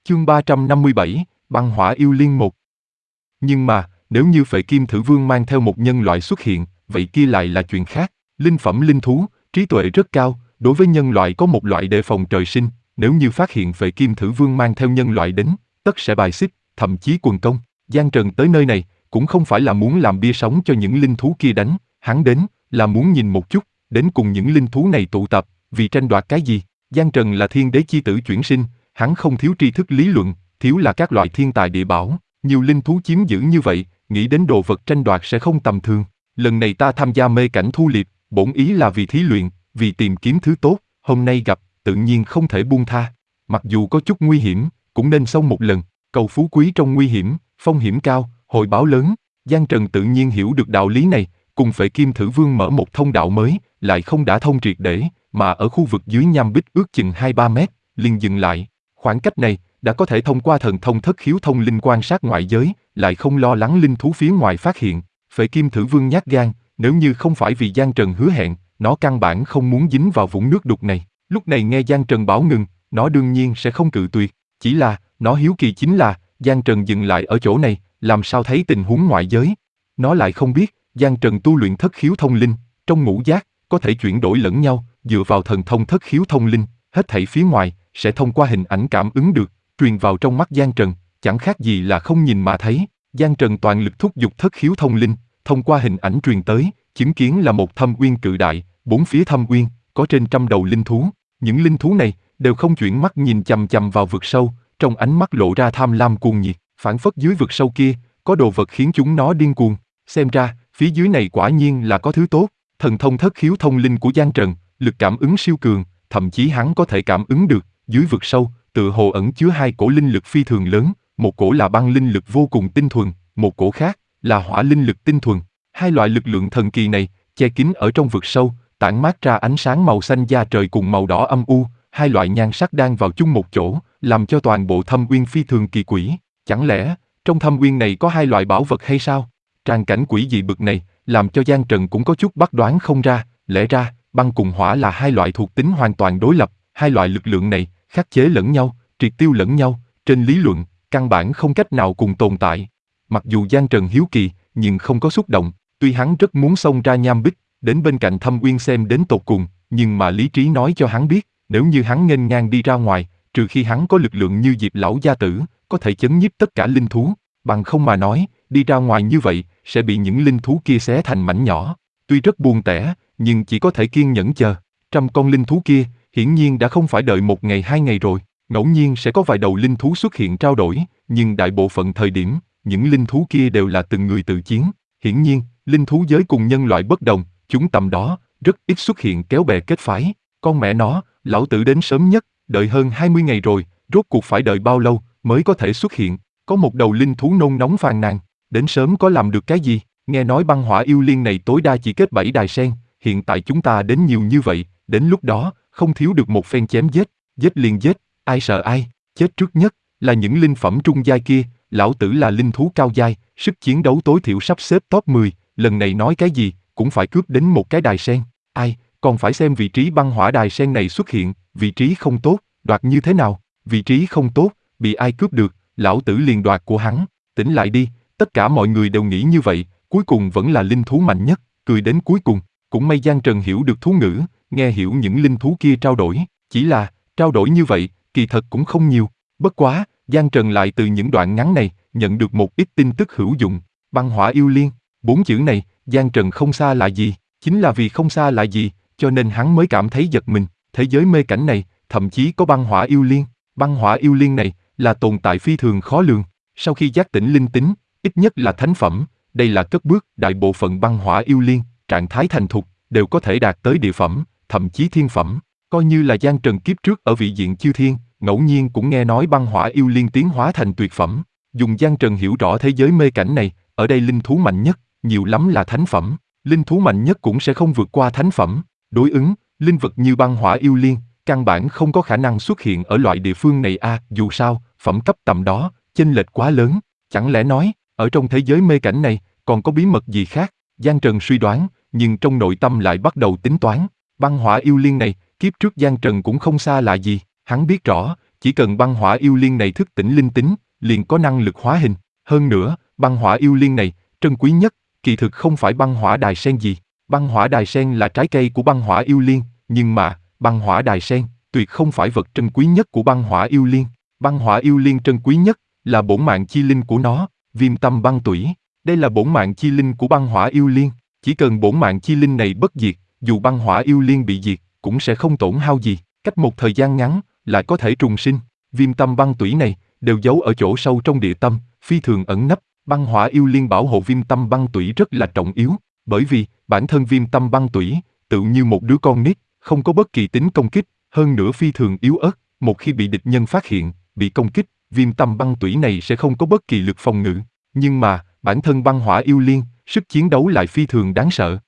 Chương 357, Băng Hỏa Yêu Liên 1. Nhưng mà, nếu như Phệ Kim Thử Vương mang theo một nhân loại xuất hiện, vậy kia lại là chuyện khác. Linh phẩm linh thú, trí tuệ rất cao, đối với nhân loại có một loại đề phòng trời sinh, nếu như phát hiện Phệ Kim Thử Vương mang theo nhân loại đến, tất sẽ bài xích, thậm chí quần công. Giang Trần tới nơi này, cũng không phải là muốn làm bia sống cho những linh thú kia đánh, hắn đến, là muốn nhìn một chút, đến cùng những linh thú này tụ tập, vì tranh đoạt cái gì. Giang Trần là thiên đế chi tử chuyển sinh, hắn không thiếu tri thức lý luận, thiếu là các loại thiên tài địa bảo, nhiều linh thú chiếm giữ như vậy, nghĩ đến đồ vật tranh đoạt sẽ không tầm thường. Lần này ta tham gia mê cảnh thu liệp, bổn ý là vì thí luyện, vì tìm kiếm thứ tốt, hôm nay gặp, tự nhiên không thể buông tha. Mặc dù có chút nguy hiểm, cũng nên xông một lần, cầu phú quý trong nguy hiểm, phong hiểm cao, hồi báo lớn. Giang Trần tự nhiên hiểu được đạo lý này, cùng Phệ Kim Thử Vương mở một thông đạo mới, lại không đã thông triệt để, mà ở khu vực dưới nham bích ước chừng 2-3 mét, liền dừng lại. Khoảng cách này, đã có thể thông qua thần thông thất khiếu thông linh quan sát ngoại giới, lại không lo lắng linh thú phía ngoài phát hiện. Phệ Kim Thử Vương nhát gan, nếu như không phải vì Giang Trần hứa hẹn, nó căn bản không muốn dính vào vũng nước đục này. Lúc này nghe Giang Trần bảo ngừng, nó đương nhiên sẽ không cự tuyệt. Chỉ là, nó hiếu kỳ chính là, Giang Trần dừng lại ở chỗ này, làm sao thấy tình huống ngoại giới. Nó lại không biết, Giang Trần tu luyện thất khiếu thông linh, trong ngũ giác, có thể chuyển đổi lẫn nhau, dựa vào thần thông thất khiếu thông linh, hết thảy phía ngoài, sẽ thông qua hình ảnh cảm ứng được, truyền vào trong mắt Giang Trần, chẳng khác gì là không nhìn mà thấy. Giang Trần toàn lực thúc giục thất khiếu thông linh, thông qua hình ảnh truyền tới, chứng kiến là một thâm uyên cự đại, bốn phía thâm uyên, có trên 100 đầu linh thú. Những linh thú này, đều không chuyển mắt nhìn chằm chằm vào vực sâu, trong ánh mắt lộ ra tham lam cuồng nhiệt, phảng phất dưới vực sâu kia, có đồ vật khiến chúng nó điên cuồng. Xem ra, phía dưới này quả nhiên là có thứ tốt. Thần thông thất khiếu thông linh của Giang Trần, lực cảm ứng siêu cường, thậm chí hắn có thể cảm ứng được, dưới vực sâu, tựa hồ ẩn chứa hai cổ linh lực phi thường lớn, một cổ là băng linh lực vô cùng tinh thuần, một cổ khác là hỏa linh lực tinh thuần. Hai loại lực lượng thần kỳ này, che kín ở trong vực sâu, tản mát ra ánh sáng màu xanh da trời cùng màu đỏ âm u, hai loại nhan sắc đang vào chung một chỗ, làm cho toàn bộ thâm uyên phi thường kỳ quỷ. Chẳng lẽ, trong thâm uyên này có hai loại bảo vật hay sao? Tràng cảnh quỷ dị bực này, làm cho Giang Trần cũng có chút bắt đoán không ra, lẽ ra, băng cùng hỏa là hai loại thuộc tính hoàn toàn đối lập, hai loại lực lượng này, khắc chế lẫn nhau, triệt tiêu lẫn nhau, trên lý luận, căn bản không cách nào cùng tồn tại. Mặc dù Giang Trần hiếu kỳ, nhưng không có xúc động, tuy hắn rất muốn xông ra nham bích, đến bên cạnh thâm uyên xem đến tột cùng, nhưng mà lý trí nói cho hắn biết, nếu như hắn nghênh ngang đi ra ngoài, trừ khi hắn có lực lượng như Diệp lão gia tử, có thể chấn nhiếp tất cả linh thú, bằng không mà nói, đi ra ngoài như vậy, sẽ bị những linh thú kia xé thành mảnh nhỏ. Tuy rất buồn tẻ, nhưng chỉ có thể kiên nhẫn chờ. 100 con linh thú kia, hiển nhiên đã không phải đợi 1 ngày 2 ngày rồi, ngẫu nhiên sẽ có vài đầu linh thú xuất hiện trao đổi, nhưng đại bộ phận thời điểm, những linh thú kia đều là từng người tự chiến. Hiển nhiên, linh thú giới cùng nhân loại bất đồng, chúng tầm đó, rất ít xuất hiện kéo bè kết phái. Con mẹ nó, lão tử đến sớm nhất, đợi hơn 20 ngày rồi, rốt cuộc phải đợi bao lâu mới có thể xuất hiện. Có một đầu linh thú nôn nóng phàn nàn, đến sớm có làm được cái gì, nghe nói băng hỏa yêu liên này tối đa chỉ kết 7 đài sen, hiện tại chúng ta đến nhiều như vậy, đến lúc đó, không thiếu được một phen chém giết, giết liền giết, ai sợ ai, chết trước nhất, là những linh phẩm trung giai kia, lão tử là linh thú cao giai, sức chiến đấu tối thiểu sắp xếp top 10, lần này nói cái gì, cũng phải cướp đến một cái đài sen, ai, còn phải xem vị trí băng hỏa đài sen này xuất hiện, vị trí không tốt, đoạt như thế nào, vị trí không tốt, bị ai cướp được, lão tử liền đoạt của hắn, tỉnh lại đi, tất cả mọi người đều nghĩ như vậy, cuối cùng vẫn là linh thú mạnh nhất, cười đến cuối cùng, cũng may Giang Trần hiểu được thú ngữ, nghe hiểu những linh thú kia trao đổi, chỉ là, trao đổi như vậy, kỳ thật cũng không nhiều, bất quá, Giang Trần lại từ những đoạn ngắn này, nhận được một ít tin tức hữu dụng, băng hỏa yêu liên, 4 chữ này, Giang Trần không xa lạ gì, chính là vì không xa lạ gì, cho nên hắn mới cảm thấy giật mình, thế giới mê cảnh này, thậm chí có băng hỏa yêu liên này, là tồn tại phi thường khó lường, sau khi giác tỉnh linh tính, ít nhất là thánh phẩm, đây là cất bước, đại bộ phận băng hỏa yêu liên, trạng thái thành thục, đều có thể đạt tới địa phẩm, thậm chí thiên phẩm, coi như là Giang Trần kiếp trước ở vị diện chư thiên, ngẫu nhiên cũng nghe nói băng hỏa yêu liên tiến hóa thành tuyệt phẩm, dùng Giang Trần hiểu rõ thế giới mê cảnh này, ở đây linh thú mạnh nhất, nhiều lắm là thánh phẩm, linh thú mạnh nhất cũng sẽ không vượt qua thánh phẩm, đối ứng, linh vật như băng hỏa yêu liên, căn bản không có khả năng xuất hiện ở loại địa phương này dù sao, phẩm cấp tầm đó, chênh lệch quá lớn, chẳng lẽ nói, ở trong thế giới mê cảnh này, còn có bí mật gì khác, Giang Trần suy đoán, nhưng trong nội tâm lại bắt đầu tính toán, băng hỏa yêu liên này, kiếp trước Giang Trần cũng không xa lạ gì, hắn biết rõ, chỉ cần băng hỏa yêu liên này thức tỉnh linh tính, liền có năng lực hóa hình. Hơn nữa, băng hỏa yêu liên này, trân quý nhất, kỳ thực không phải băng hỏa đài sen gì. Băng hỏa đài sen là trái cây của băng hỏa yêu liên, nhưng mà, băng hỏa đài sen, tuyệt không phải vật trân quý nhất của băng hỏa yêu liên. Băng hỏa yêu liên trân quý nhất, là bổn mạng chi linh của nó, viêm tâm băng tủy. Đây là bổn mạng chi linh của băng hỏa yêu liên. Chỉ cần bổn mạng chi linh này bất diệt, dù băng hỏa yêu liên bị diệt, cũng sẽ không tổn hao gì. Cách một thời gian ngắn, lại có thể trùng sinh. Viêm tâm băng tủy này, đều giấu ở chỗ sâu trong địa tâm, phi thường ẩn nấp. Băng hỏa yêu liên bảo hộ viêm tâm băng tủy rất là trọng yếu, bởi vì, bản thân viêm tâm băng tủy, tựu như một đứa con nít, không có bất kỳ tính công kích, hơn nữa phi thường yếu ớt. Một khi bị địch nhân phát hiện, bị công kích, viêm tâm băng tủy này sẽ không có bất kỳ lực phòng ngự. Nhưng mà, bản thân băng hỏa yêu liên, sức chiến đấu lại phi thường đáng sợ.